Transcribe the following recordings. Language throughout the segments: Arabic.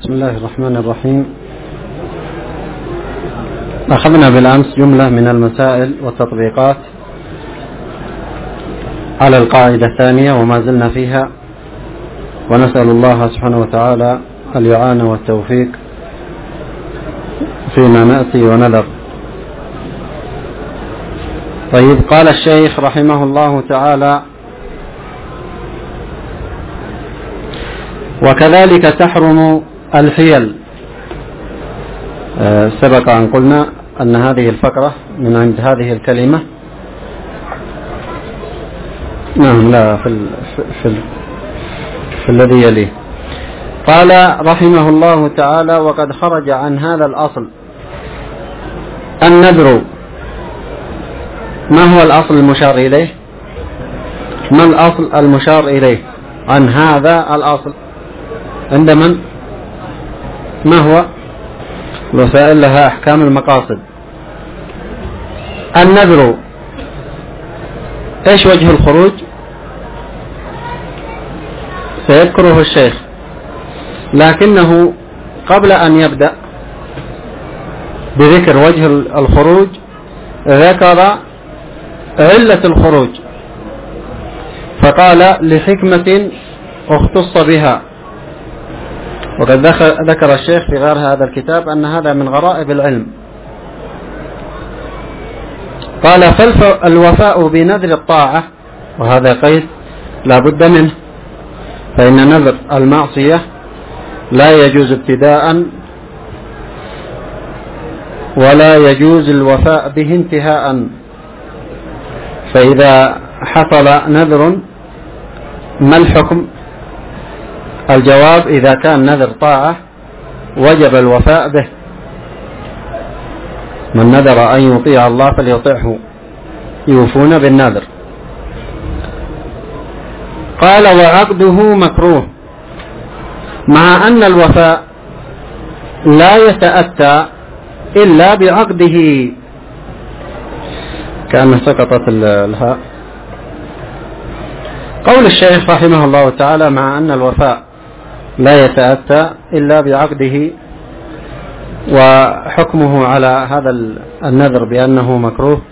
بسم الله الرحمن الرحيم. أخذنا بالأمس جملة من المسائل والتطبيقات على القاعدة الثانية وما زلنا فيها، ونسأل الله سبحانه وتعالى الإعانة والتوفيق فيما نأتي ونذر. طيب، قال الشيخ رحمه الله تعالى: وكذلك تحرم الحيل. سبق أن قلنا أن هذه الفقرة من عند هذه الكلمة، نعم، لا في الذي يليه. قال رحمه الله تعالى: وقد خرج عن هذا الأصل النذر. ما هو الأصل المشار إليه؟ ما الأصل المشار إليه عن هذا الأصل عند من؟ ما هو؟ الوسائل لها أحكام المقاصد. النذر إيش وجه الخروج؟ سيذكره الشيخ، لكنه قبل أن يبدأ بذكر وجه الخروج ذكر علة الخروج، فقال: لحكمة اختص بها. وقد ذكر الشيخ في غير هذا الكتاب أن هذا من غرائب العلم. قال: فالوفاء بنذر الطاعة، وهذا قيد لا بد منه، فإن نذر المعصية لا يجوز ابتداء ولا يجوز الوفاء به انتهاء. فإذا حصل نذر ما الحكم؟ الجواب: إذا كان نذر طاعة وجب الوفاء به. من نذر أن يطيع الله فليطعه، يوفون بالنذر. قال: وعقده مكروه، مع أن الوفاء لا يتأتى إلا بعقده. كأن سقطت الهاء. قول الشيخ رحمه الله تعالى: مع أن الوفاء لا يتأتى إلا بعقده، وحكمه على هذا النذر بأنه مكروه.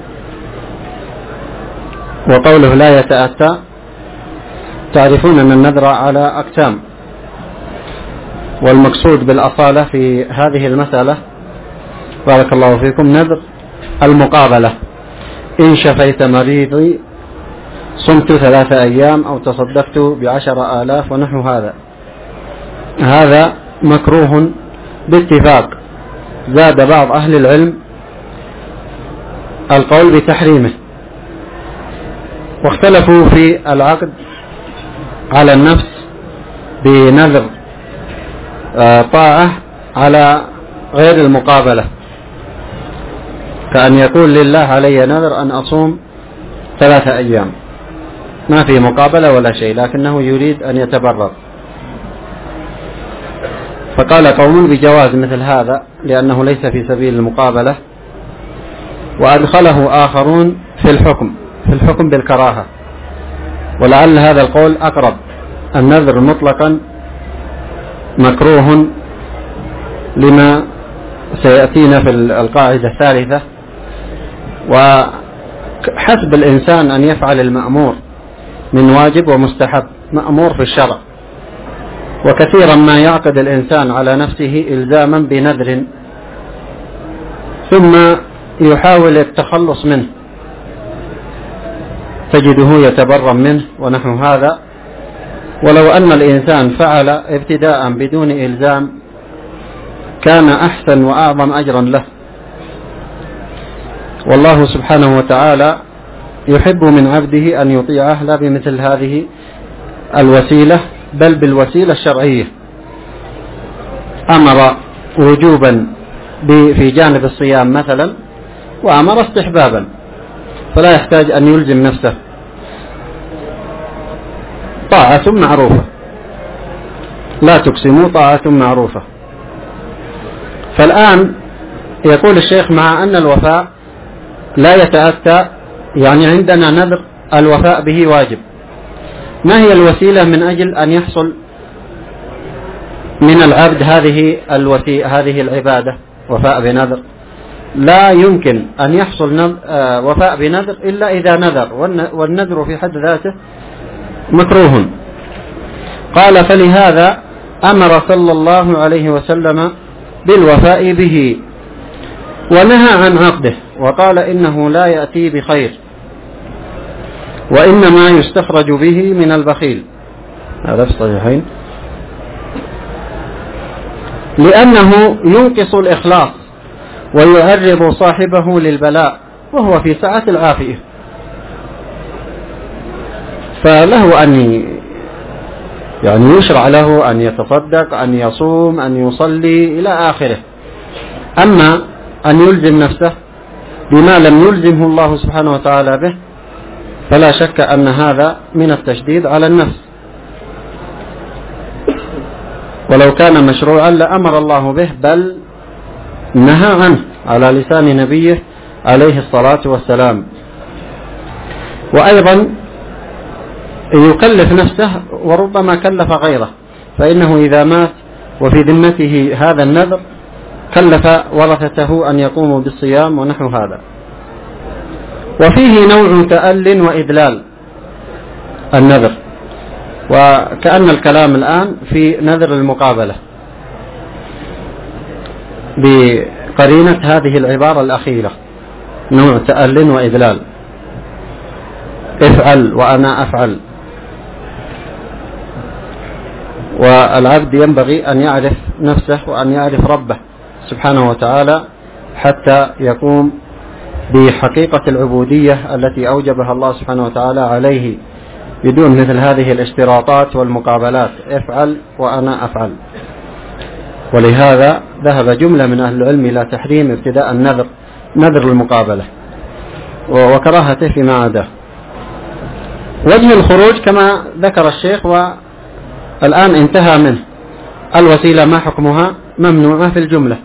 وقوله لا يتأتى، تعرفون أن النذر على أقسام، والمقصود بالأصالة في هذه المسألة بارك الله فيكم نذر المقابلة. إن شفيت مريضي صمت 3 أيام أو تصدقت ب10,000 ونحو هذا مكروه باتفاق. زاد بعض أهل العلم القول بتحريمه، واختلفوا في العقد على النفس بنذر طاعة على غير المقابلة، كأن يقول: لله علي نذر أن أصوم 3 أيام، ما في مقابلة ولا شيء، لكنه يريد أن يتبرر. فقال قوم بجواز مثل هذا لأنه ليس في سبيل المقابلة، وأدخله آخرون في الحكم بالكراهة، ولعل هذا القول أقرب. النذر مطلقا مكروه لما سيأتينا في القاعدة الثالثة. وحسب الإنسان أن يفعل المأمور من واجب ومستحب، مأمور في الشرع. وكثيرا ما يعقد الإنسان على نفسه إلزاما بنذر ثم يحاول التخلص منه، تجده يتبرم منه ونحو هذا. ولو أن الإنسان فعل ابتداء بدون إلزام كان أحسن وأعظم أجرا له. والله سبحانه وتعالى يحب من عبده أن يطيعه لا بمثل هذه الوسيلة، بل بالوسيلة الشرعية. أمر وجوبا في جانب الصيام مثلا، وأمر استحبابا، فلا يحتاج أن يلزم نفسه. طاعة معروفة، لا تقسموا، طاعة معروفة. فالآن يقول الشيخ: مع أن الوفاء لا يتأتى، يعني عندنا نذر الوفاء به واجب، ما هي الوسيلة من أجل أن يحصل من العبد هذه العبادة وفاء بنذر، لا يمكن أن يحصل وفاء بنذر إلا إذا نذر، والنذر في حد ذاته مكروه. قال: فلهذا أمر صلى الله عليه وسلم بالوفاء به ونهى عن عقده، وقال: إنه لا يأتي بخير وإنما يستخرج به من البخيل. هذا في الصحيحين. لأنه ينقص الإخلاص ويعرض صاحبه للبلاء وهو في سعة العافية، فله أن يشرع له أن يتصدق، أن يصوم، أن يصلي إلى آخره. أما أن يلزم نفسه بما لم يلزمه الله سبحانه وتعالى به فلا شك أن هذا من التشديد على النفس، ولو كان مشروعا لأمر الله به، بل نهى عنه على لسان نبيه عليه الصلاة والسلام. وأيضا يكلف نفسه وربما كلف غيره، فإنه إذا مات وفي ذمته هذا النذر كلف ورثته أن يقوموا بالصيام ونحو هذا. وفيه نوع تأل وإدلال النذر، وكأن الكلام الآن في نذر المقابلة بقرينة هذه العبارة الأخيرة، نوع تأل وإدلال، افعل وأنا أفعل. والعبد ينبغي أن يعرف نفسه وأن يعرف ربه سبحانه وتعالى حتى يقوم بحقيقة العبودية التي أوجبها الله سبحانه وتعالى عليه بدون مثل هذه الاشتراطات والمقابلات، افعل وأنا أفعل. ولهذا ذهب جملة من أهل العلم إلى تحريم ابتداء نذر المقابلة وكراهته فيما عداه. وجه الخروج كما ذكر الشيخ والآن انتهى منه، الوسيلة ما حكمها؟ ممنوعة في الجملة،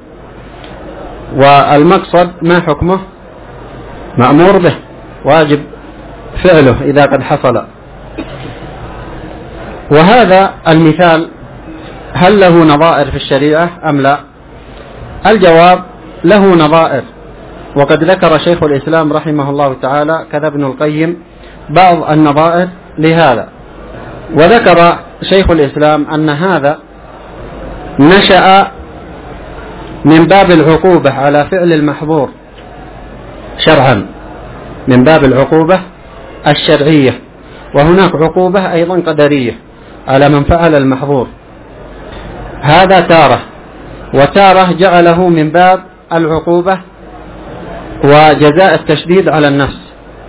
والمقصد ما حكمه؟ مأمور به، واجب فعله إذا قد حصل. وهذا المثال هل له نظائر في الشريعة أم لا؟ الجواب له نظائر، وقد ذكر شيخ الإسلام رحمه الله تعالى كذا ابن القيم بعض النظائر لهذا. وذكر شيخ الإسلام أن هذا نشأ من باب العقوبة على فعل المحظور شرعا، من باب العقوبة الشرعية، وهناك عقوبة أيضا قدرية على من فعل المحظور. هذا تارة، وتارة جعله من باب العقوبة وجزاء التشديد على النفس.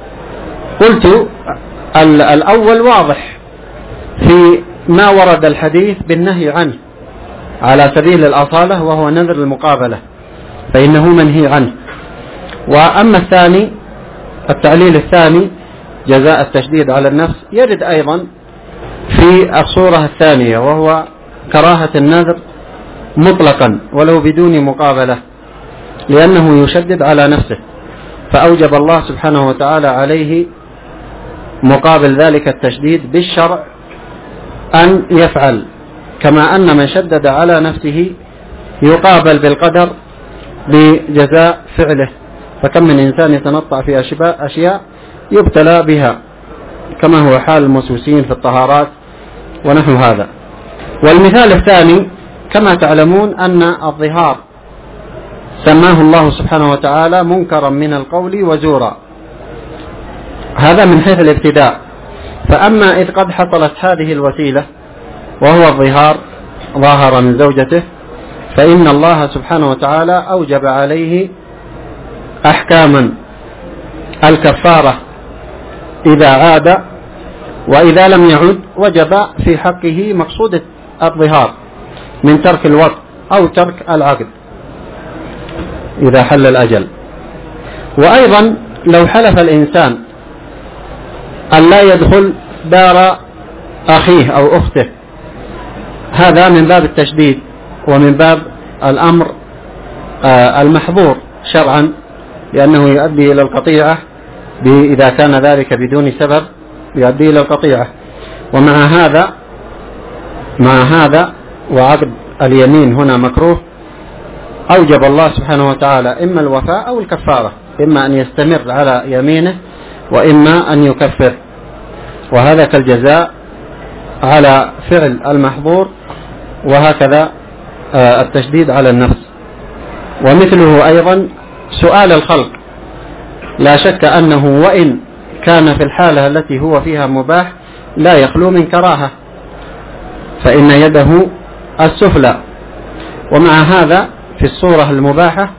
قلت الأول واضح في ما ورد الحديث بالنهي عنه على سبيل الأصالة، وهو نذر المقابلة، فإنه منهي عنه. وأما الثاني، التعليل الثاني جزاء التشديد على النفس، يرد أيضا في الصورة الثانية، وهو كراهة النذر مطلقا ولو بدون مقابلة، لأنه يشدد على نفسه، فأوجب الله سبحانه وتعالى عليه مقابل ذلك التشديد بالشرع أن يفعل، كما أن من شدد على نفسه يقابل بالقدر بجزاء فعله. فكم من إنسان يتنطع في أشياء يبتلى بها، كما هو حال الموسوسين في الطهارات ونحو هذا. والمثال الثاني كما تعلمون أن الظهار سماه الله سبحانه وتعالى منكرا من القول وزورا، هذا من حيث الابتداء. فأما إذ قد حصلت هذه الوسيلة وهو الظهار، ظاهر من زوجته، فإن الله سبحانه وتعالى أوجب عليه أحكاما، الكفارة إذا عاد، وإذا لم يعد وجب في حقه مقصود الظهار من ترك الوطء أو ترك العقد إذا حل الأجل. وأيضا لو حلف الإنسان أن لا يدخل دار أخيه أو أخته، هذا من باب التشديد ومن باب الأمر المحظور شرعا، لأنه يؤدي إلى القطيعة إذا كان ذلك بدون سبب، يؤدي إلى القطيعة. ومع هذا وعقد اليمين هنا مكروه أوجب الله سبحانه وتعالى إما الوفاء أو الكفارة، إما أن يستمر على يمينه وإما أن يكفر، وهذا كالجزاء على فعل المحظور، وهكذا التشديد على النفس. ومثله أيضا سؤال الخلق، لا شك أنه وإن كان في الحالة التي هو فيها مباح لا يخلو من كراهة، فإن يده السفلى. ومع هذا في الصورة المباحة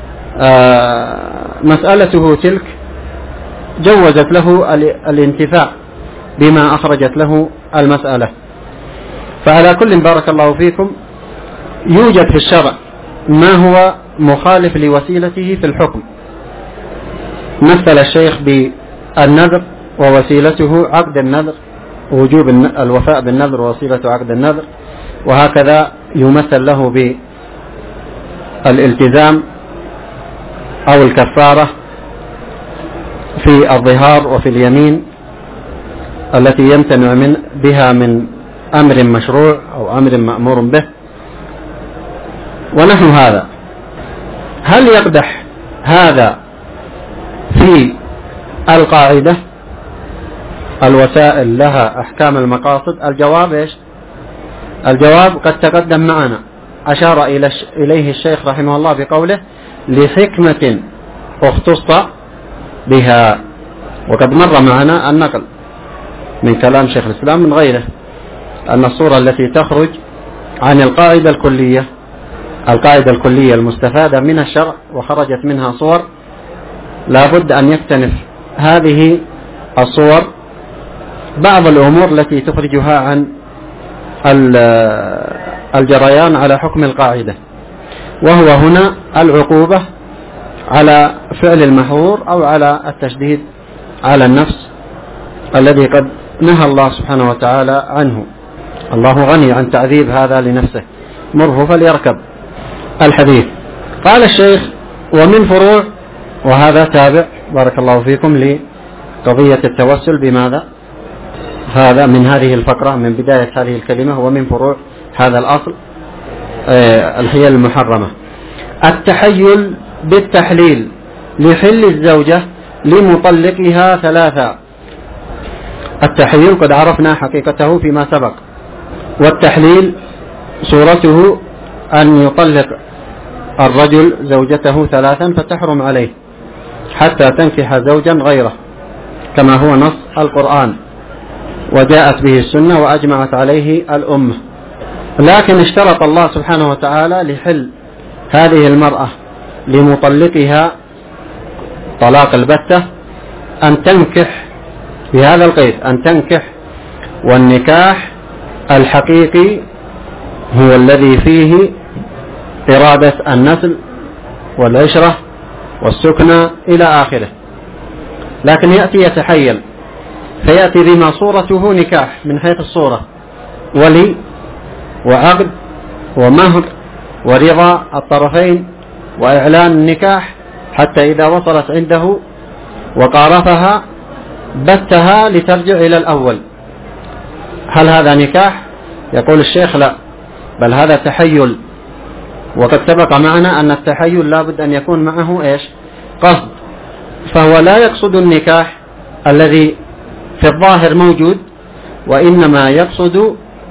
مسألته تلك جوزت له الانتفاع بما أخرجت له المسألة. فعلى كل بارك الله فيكم يوجد في الشرع ما هو مخالف لوسيلته في الحكم. مثل الشيخ بالنذر ووسيلته عقد النذر، وجوب الوفاء بالنذر ووسيلة عقد النذر، وهكذا يمثل له بالالتزام أو الكفارة في الظهار وفي اليمين التي يمتنع بها من أمر مشروع أو أمر مأمور به ونحو هذا. هل يقدح هذا في القاعدة الوسائل لها أحكام المقاصد؟ الجواب إيش؟ الجواب قد تقدم معنا، أشار إليه الشيخ رحمه الله بقوله لحكمة اختص بها. وقد مر معنا النقل من كلام شيخ الإسلام من غيره أن الصورة التي تخرج عن القاعدة الكلية المستفادة من الشرع وخرجت منها صور، لا بد أن يكتنف هذه الصور بعض الأمور التي تخرجها عن الجريان على حكم القاعدة، وهو هنا العقوبة على فعل المحظور أو على التشديد على النفس الذي قد نهى الله سبحانه وتعالى عنه. الله غني عن تعذيب هذا لنفسه، مره فليركب الحديث. قال الشيخ ومن فروع، وهذا تابع بارك الله فيكم لقضية التوسل بماذا؟ هذا من هذه الفقرة من بداية هذه الكلمة، ومن فروع هذا الأصل الحيل المحرمة. التحيل بالتحليل لحل الزوجة لمطلقها ثلاثة. التحليل قد عرفنا حقيقته فيما سبق، والتحليل صورته أن يطلق الرجل زوجته ثلاثا فتحرم عليه حتى تنكح زوجا غيره، كما هو نص القرآن وجاءت به السنة وأجمعت عليه الأمة. لكن اشترط الله سبحانه وتعالى لحل هذه المرأة لمطلقها طلاق البتة أن تنكح، بهذا القيد أن تنكح، والنكاح الحقيقي هو الذي فيه إرادة النسل والعشرة والسكنى إلى آخره. لكن يأتي يتحيل فيأتي بما صورته نكاح من حيث الصورة، ولي وعقد ومهر ورضا الطرفين وإعلان النكاح، حتى إذا وصلت عنده وقارفها بتها لترجع إلى الأول. هل هذا نكاح؟ يقول الشيخ لا، بل هذا تحيل. وقد سبق معنا أن التحيل لا بد أن يكون معه إيش؟ قصد، فهو لا يقصد النكاح الذي في الظاهر موجود، وإنما يقصد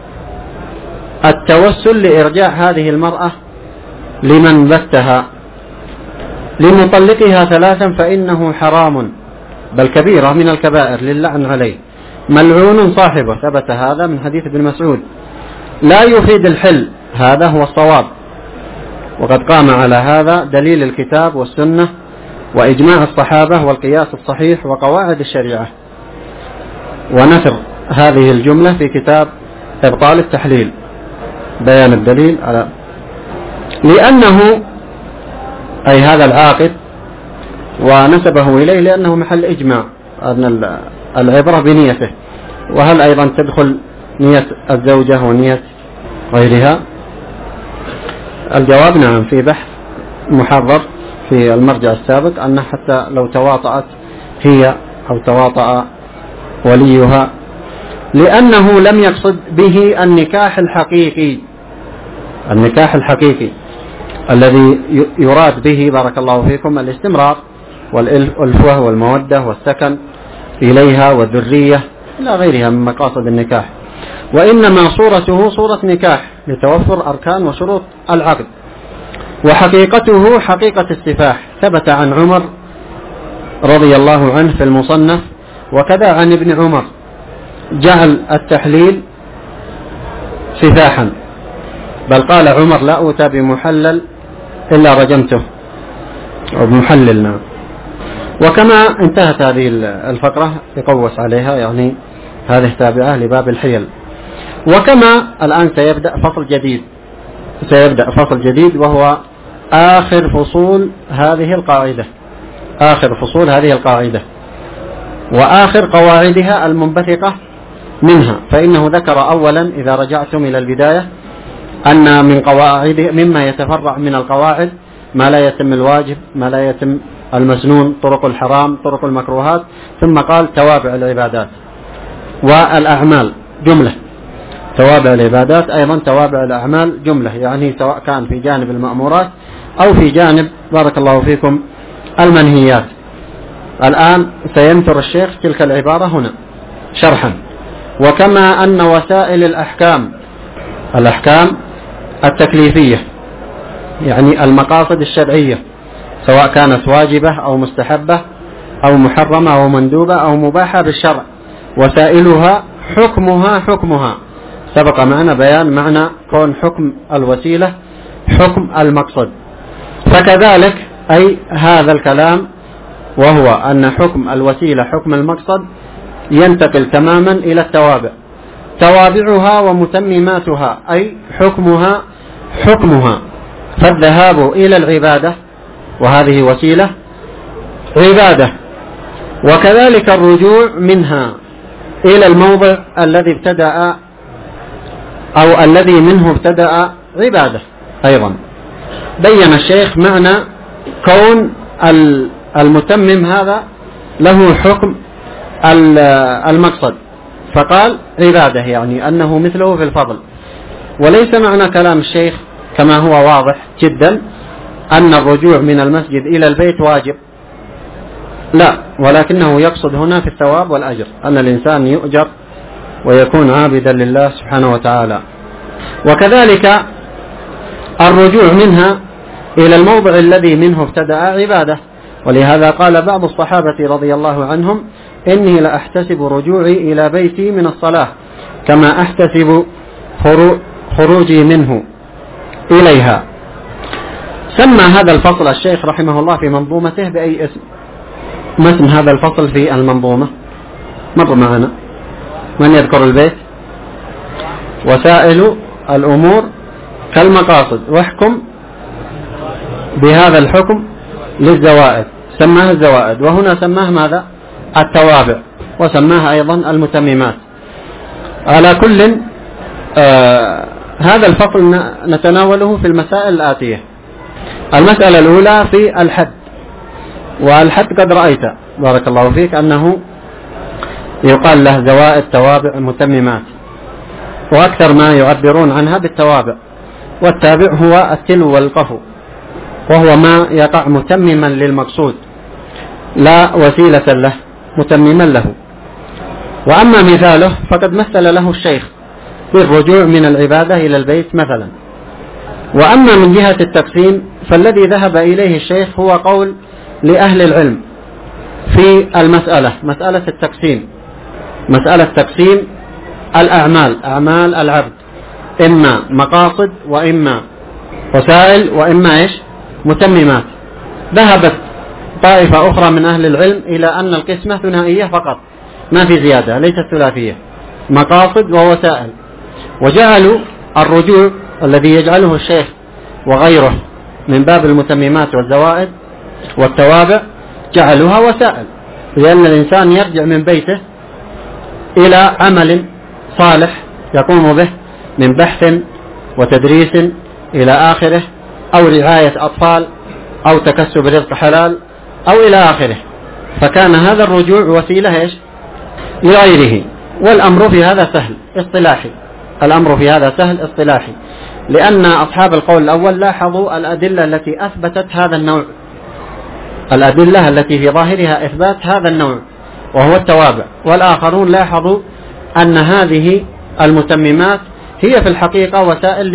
التوسل لإرجاع هذه المرأة لمن بتها لمطلقها ثلاثا، فإنه حرام بل كبيرة من الكبائر للعن عليه، ملعون صاحبه، ثبت هذا من حديث ابن مسعود. لا يفيد الحل، هذا هو الصواب، وقد قام على هذا دليل الكتاب والسنة وإجماع الصحابة والقياس الصحيح وقواعد الشريعة. ونثر هذه الجملة في كتاب إبطال التحليل، بيان الدليل على لأنه أي هذا العاقد، ونسبه إليه لأنه محل إجماع أن العبرة بنيته، وهل أيضا تدخل نية الزوجة ونية غيرها؟ الجواب نعم، في بحث محرر في المرجع السابق أن حتى لو تواطأت هي أو تواطأ وليها، لأنه لم يقصد به النكاح الحقيقي، النكاح الحقيقي الذي يراد به بارك الله فيكم الاستمرار والألفة والمودة والسكن إليها والذرية إلى غيرها من مقاصد النكاح. وإنما صورته صورة نكاح لتوفر أركان وشروط العقد، وحقيقته حقيقة السفاح. ثبت عن عمر رضي الله عنه في المصنف، وكذا عن ابن عمر، جعل التحليل سفاحا، بل قال عمر: لا أوتى بمحلل إلا رجمته، أو بمحلل. نعم. وكما انتهت هذه الفقرة يقوس عليها، يعني هذه تابعة لباب الحيل. وكما الآن سيبدأ فصل جديد وهو آخر فصول هذه القاعدة وآخر قواعدها المنبثقة منها. فإنه ذكر أولا إذا رجعتم إلى البداية أن من قواعد مما يتفرع من القواعد ما لا يتم الواجب، ما لا يتم المسنون، طرق الحرام، طرق المكروهات. ثم قال توابع العبادات والأعمال جملة، توابع العبادات أيضا توابع الأعمال جملة، يعني سواء كان في جانب المأمورات أو في جانب بارك الله فيكم المنهيات. الآن سينثر الشيخ تلك العبارة هنا شرحا. وكما أن وسائل الأحكام التكليفية، يعني المقاصد الشرعية، سواء كانت واجبة أو مستحبة أو محرمة أو مندوبة أو مباحة بالشرع، وسائلها حكمها سبق معنا بيان معنى كون حكم الوسيلة حكم المقصد. فكذلك أي هذا الكلام، وهو أن حكم الوسيلة حكم المقصد ينتقل تماما إلى التوابع، توابعها ومتمماتها، أي حكمها. فالذهاب إلى العبادة، وهذه وسيلة عبادة، وكذلك الرجوع منها إلى الموضع الذي ابتدأ أو الذي منه ابتدأ عبادة أيضا. بين الشيخ معنى كون المتمم هذا له حكم المقصد، فقال عبادة، يعني أنه مثله في الفضل. وليس معنى كلام الشيخ كما هو واضح جدا أن الرجوع من المسجد إلى البيت واجب، لا، ولكنه يقصد هنا في الثواب والأجر أن الإنسان يؤجر ويكون عابدا لله سبحانه وتعالى. وكذلك الرجوع منها إلى الموضع الذي منه ابتدأ عبادة. ولهذا قال بعض الصحابة رضي الله عنهم: إني لأحتسب رجوعي إلى بيتي من الصلاة كما أحتسب خروجي منه إليها. سمى هذا الفصل الشيخ رحمه الله في منظومته بأي اسم؟ ما اسم هذا الفصل في المنظومة؟ مر معنا، من يذكر البيت؟ وسائل الأمور كالمقاصد، واحكم بهذا الحكم للزوائد، سماه الزوائد. وهنا سماه ماذا؟ التوابع، وسماها أيضا المتممات. على كل هذا الفصل نتناوله في المسائل الآتية. المسألة الأولى في الحد، والحد قد رأيت بارك الله فيك أنه يقال له زوائد، توابع، متممات، وأكثر ما يعبرون عنها بالتوابع. والتابع هو التلو والقفو، وهو ما يقع متمما للمقصود لا وسيلة له، متمما له. وأما مثاله فقد مثل له الشيخ بالرجوع من العبادة إلى البيت مثلا. وأما من جهة التقسيم فالذي ذهب إليه الشيخ هو قول لأهل العلم في المسألة، مسألة التقسيم، مسألة تقسيم الأعمال، أعمال العبد، إما مقاصد وإما وسائل وإما متممات. ذهبت طائفة أخرى من أهل العلم إلى أن القسمة ثنائية فقط، ما في زيادة، ليست ثلاثية، مقاصد ووسائل. وجعلوا الرجوع الذي يجعله الشيخ وغيره من باب المتممات والزوائد والتوابع جعلوها وسائل، لأن الإنسان يرجع من بيته إلى عمل صالح يقوم به من بحث وتدريس إلى آخره، أو رعاية أطفال، أو تكسب رزق حلال، أو إلى آخره. فكان هذا الرجوع وسيلة لغيره. والأمر في هذا سهل اصطلاحي، الأمر في هذا سهل اصطلاحي. لأن أصحاب القول الأول لاحظوا الأدلة التي أثبتت هذا النوع، الأدلة التي في ظاهرها إثبات هذا النوع وهو التوابع، والآخرون لاحظوا أن هذه المتممات هي في الحقيقة وسائل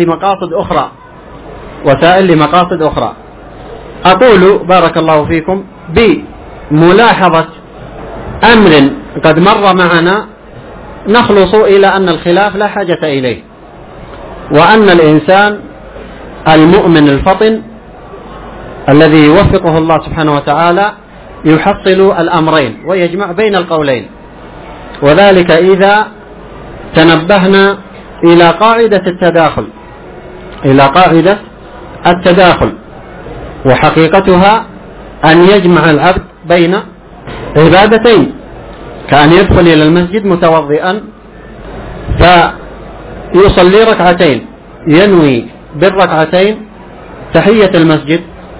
لمقاصد أخرى. أقول بارك الله فيكم بملاحظة أمر قد مر معنا نخلص إلى أن الخلاف لا حاجة إليه، وأن الإنسان المؤمن الفطن الذي يوفقه الله سبحانه وتعالى يحصل الأمرين ويجمع بين القولين، وذلك إذا تنبهنا إلى قاعدة التداخل، وحقيقتها أن يجمع العبد بين عبادتين، كأن يدخل إلى المسجد متوضئا فيصلي ركعتين ينوي بالركعتين تحية المسجد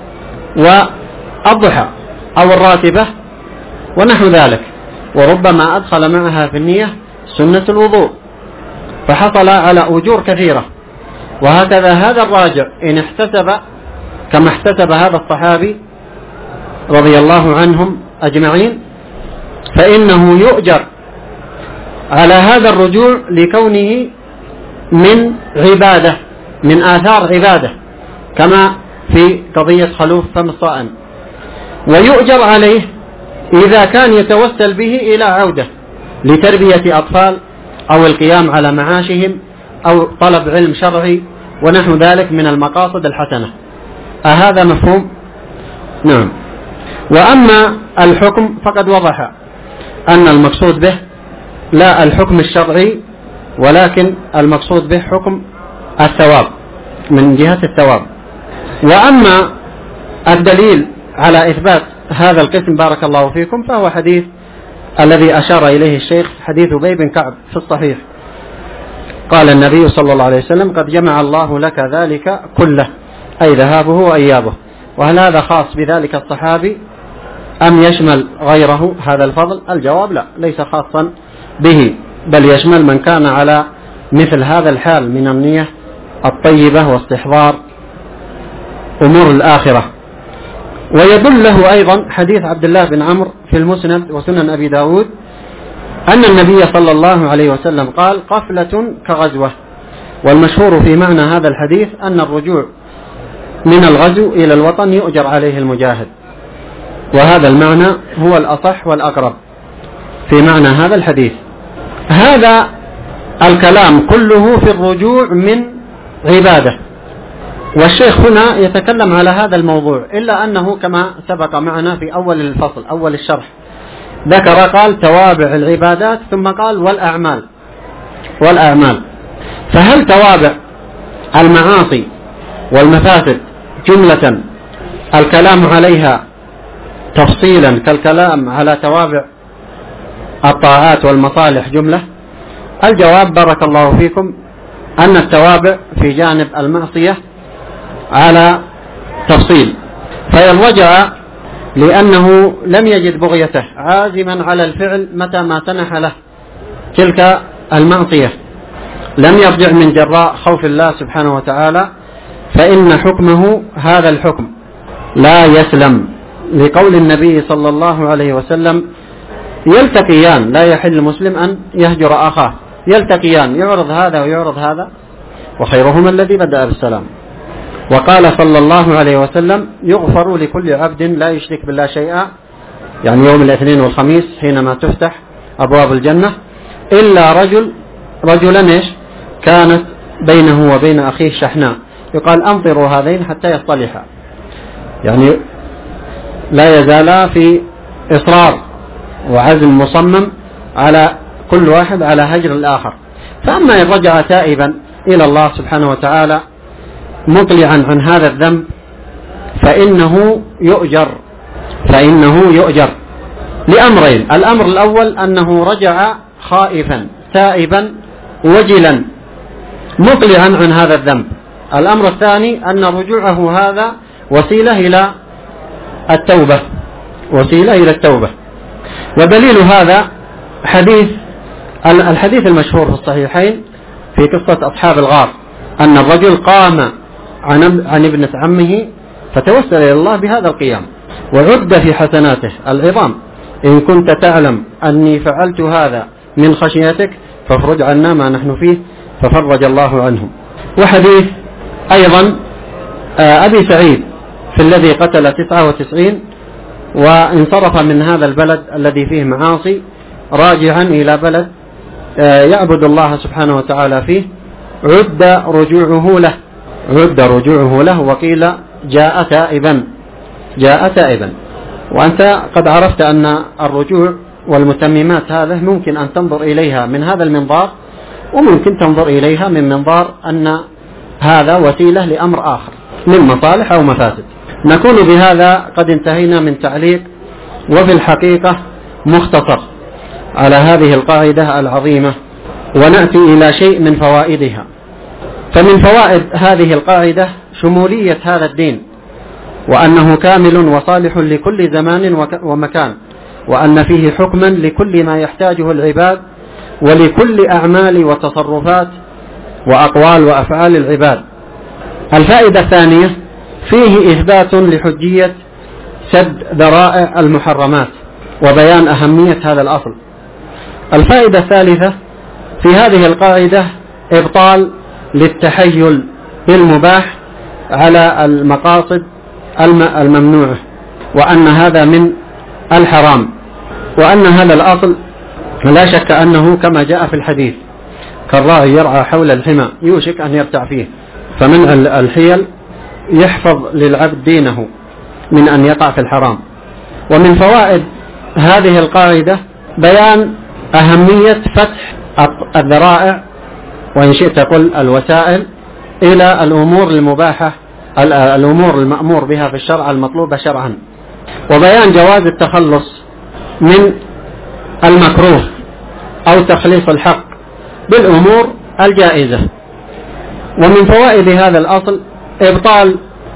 والضحى أو الراتبة ونحو ذلك، وربما أدخل معها في النية سنة الوضوء فحصل على أجور كثيرة. وهكذا هذا الراجع إن احتسب كما احتسب هذا الصحابي رضي الله عنهم أجمعين فإنه يؤجر على هذا الرجوع لكونه من عبادة، من آثار عبادة، كما في قضية خلوف فم الصائم، ويؤجر عليه إذا كان يتوسل به إلى عودة لتربية أطفال أو القيام على معاشهم أو طلب علم شرعي ونحو ذلك من المقاصد الحسنة. أهذا مفهوم؟ نعم. وأما الحكم فقد وضح أن المقصود به لا الحكم الشرعي، ولكن المقصود به حكم الثواب من جهة الثواب. وأما الدليل على إثبات هذا القسم بارك الله فيكم فهو حديث الذي أشار إليه الشيخ، حديث أبي بن كعب في الصحيح، قال النبي صلى الله عليه وسلم: قد جمع الله لك ذلك كله، أي ذهابه وإيابه. وهل هذا خاص بذلك الصحابي أم يشمل غيره هذا الفضل؟ الجواب لا، ليس خاصا به، بل يشمل من كان على مثل هذا الحال من النية الطيبة واستحضار أمور الآخرة. ويدل له أيضا حديث عبد الله بن عمرو في المسند وسنن أبي داود أن النبي صلى الله عليه وسلم قال: قفلة كغزوة. والمشهور في معنى هذا الحديث أن الرجوع من الغزو إلى الوطن يؤجر عليه المجاهد، وهذا المعنى هو الأصح والأقرب في معنى هذا الحديث. هذا الكلام كله في الرجوع من عبادة، والشيخ هنا يتكلم على هذا الموضوع، إلا أنه كما سبق معنا في أول الفصل أول الشرح ذكر قال توابع العبادات ثم قال والأعمال. فهل توابع المعاصي والمفاسد جملة الكلام عليها تفصيلا كالكلام على توابع الطاعات والمصالح جملة؟ الجواب بارك الله فيكم أن التوابع في جانب المعصية على تفصيل، فإن رجع لأنه لم يجد بغيته عازما على الفعل متى ما سنح له تلك المعصية، لم يرجع من جراء خوف الله سبحانه وتعالى، فإن حكمه هذا الحكم لا يسلم، لقول النبي صلى الله عليه وسلم: يلتقيان لا يحل مسلم أن يهجر أخاه، يلتقيان يعرض هذا ويعرض هذا، وخيرهما الذي بدأ بالسلام. وقال صلى الله عليه وسلم: يغفر لكل عبد لا يشرك بالله شيئا، يعني يوم الاثنين والخميس حينما تفتح أبواب الجنة، إلا رجلا كانت بينه وبين أخيه شحناء، يقال: أمطروا هذين حتى يصطلحا، يعني لا يزال في إصرار وعزم مصمم على كل واحد على هجر الآخر. فأما إن رجع تائبا إلى الله سبحانه وتعالى مطلعا عن هذا الذنب فإنه يؤجر لأمرين: الأمر الأول أنه رجع خائفا تائبا وجلا مطلعا عن هذا الذنب. الأمر الثاني أن رجوعه هذا وسيلة إلى التوبة. ودليل هذا الحديث المشهور في الصحيحين في قصة أصحاب الغار، أن الرجل قام عن ابنة عمه فتوسل إلى الله بهذا القيام، وعد في حسناته العظام: إن كنت تعلم أني فعلت هذا من خشيتك فافرج عنا ما نحن فيه، ففرج الله عنهم. وحديث أيضا أبي سعيد في الذي قتل 99 وانصرف من هذا البلد الذي فيه معاصي راجعا إلى بلد يعبد الله سبحانه وتعالى فيه، عد رجوعه له، وقيل جاء تائبا. وأنت قد عرفت أن الرجوع والمتممات هذا ممكن أن تنظر إليها من هذا المنظار، وممكن تنظر إليها من منظار أن هذا وسيلة لأمر آخر من مصالح أو مفاسد. نكون بهذا قد انتهينا من تعليق وفي الحقيقة مختصر على هذه القاعدة العظيمة، ونأتي إلى شيء من فوائدها. فمن فوائد هذه القاعدة شمولية هذا الدين، وأنه كامل وصالح لكل زمان ومكان، وأن فيه حكما لكل ما يحتاجه العباد ولكل أعمال وتصرفات وأقوال وأفعال العباد. الفائدة الثانية فيه إثبات لحجية سد ذرائع المحرمات وبيان أهمية هذا الأصل. الفائدة الثالثة في هذه القاعدة إبطال للتحيل بالمباح على المقاصد الممنوعة، وأن هذا من الحرام، وأن هذا الأصل لا شك أنه كما جاء في الحديث كالراعي يرعى حول الحمى يوشك أن يرتع فيه، فمنع الحيل يحفظ للعبد دينه من أن يقع في الحرام. ومن فوائد هذه القاعدة بيان أهمية فتح الذرائع، وإن شئت قل الوسائل، إلى الأمور المباحة، الأمور المأمور بها في الشرع المطلوبة شرعا، وبيان جواز التخلص من المكروه أو تخليص الحق بالأمور الجائزة. ومن فوائد هذا الأصل إبطال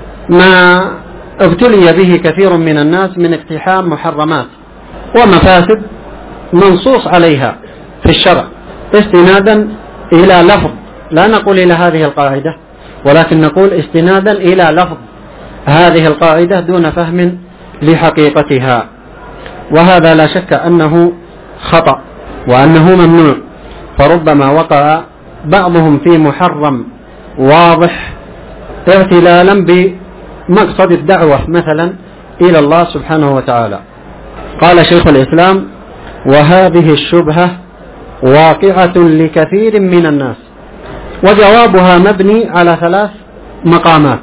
ما ابتلي به كثير من الناس من اقتحام محرمات ومفاسد منصوص عليها في الشرع، استنادا إلى لفظ، لا نقول إلى هذه القاعدة، ولكن نقول استنادا إلى لفظ هذه القاعدة دون فهم لحقيقتها. وهذا لا شك أنه خطأ وأنه ممنوع، فربما وقع بعضهم في محرم واضح اعتلالا بمقصد الدعوة مثلا إلى الله سبحانه وتعالى. قال شيخ الإسلام: وهذه الشبهة واقعة لكثير من الناس، وجوابها مبني على 3 مقامات.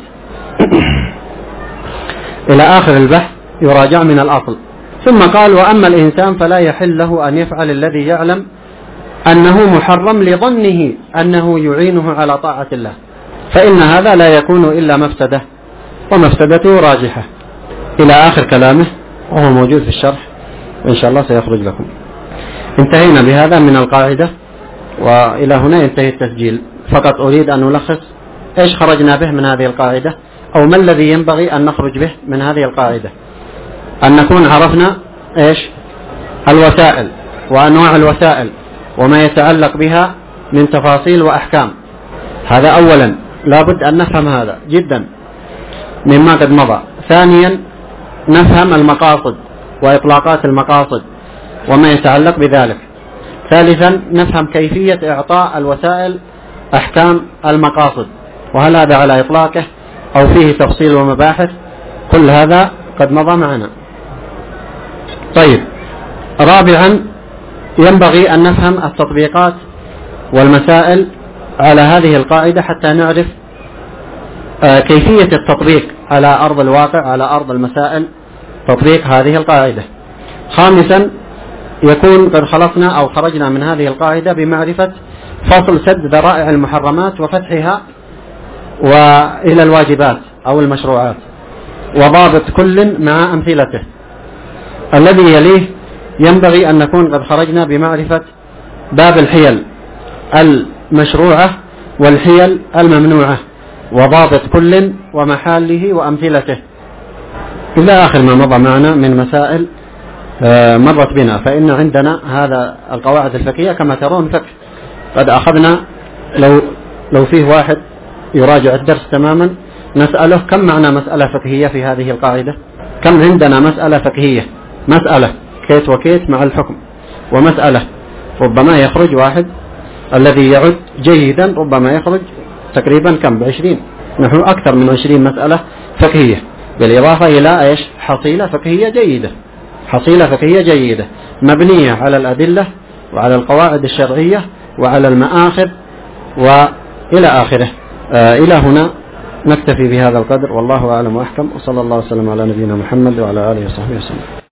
إلى آخر البحث يراجع من الأصل. ثم قال: وأما الإنسان فلا يحل له أن يفعل الذي يعلم أنه محرم لظنه أنه يعينه على طاعة الله، فإن هذا لا يكون إلا مفسدة، ومفسدته راجحة، إلى آخر كلامه، وهو موجود في الشرح وإن شاء الله سيخرج لكم. انتهينا بهذا من القاعدة، وإلى هنا ينتهي التسجيل. فقط أريد أن نلخص إيش خرجنا به من هذه القاعدة، أو ما الذي ينبغي أن نخرج به من هذه القاعدة. أن نكون عرفنا إيش الوسائل وأنواع الوسائل وما يتعلق بها من تفاصيل وأحكام، هذا أولا لابد أن نفهم هذا جدا مما قد مضى. ثانيا نفهم المقاصد وإطلاقات المقاصد وما يتعلق بذلك. ثالثا نفهم كيفية إعطاء الوسائل أحكام المقاصد، وهل هذا على إطلاقه أو فيه تفصيل ومباحث، كل هذا قد مضى معنا. طيب، رابعا ينبغي أن نفهم التطبيقات والمسائل على هذه القاعدة حتى نعرف كيفية التطبيق على أرض الواقع، على أرض المسائل، تطبيق هذه القاعدة. خامسا يكون قد خلصنا أو خرجنا من هذه القاعدة بمعرفة فصل سد ذرائع المحرمات وفتحها وإلى الواجبات أو المشروعات، وضابط كل مع أمثلته. الذي يليه ينبغي أن نكون قد خرجنا بمعرفة باب الحيل المشروعة والحيل الممنوعة، وضابط كل ومحاله وأمثلته، إلى آخر ما مضى معنا من مسائل مرت بنا. فإن عندنا هذا القواعد الفقهية كما ترون فقه، قد أخذنا لو فيه واحد يراجع الدرس تماما نسأله كم معنى مسألة فقهية في هذه القاعدة، كم عندنا مسألة فقهية، مسألة كيت وكيت مع الحكم، ومسألة ربما يخرج واحد الذي يعد جيدا ربما يخرج تقريبا كم ب20، نحن أكثر من 20 مسألة فقهية، بالإضافة إلى إيش حصيلة فقهية جيدة، حصيلة فقهية جيدة مبنية على الأدلة وعلى القواعد الشرعية وعلى المآخذ وإلى آخره. إلى هنا نكتفي بهذا القدر، والله أعلم وأحكم، وصلى الله وسلم على نبينا محمد وعلى آله وصحبه وسلم.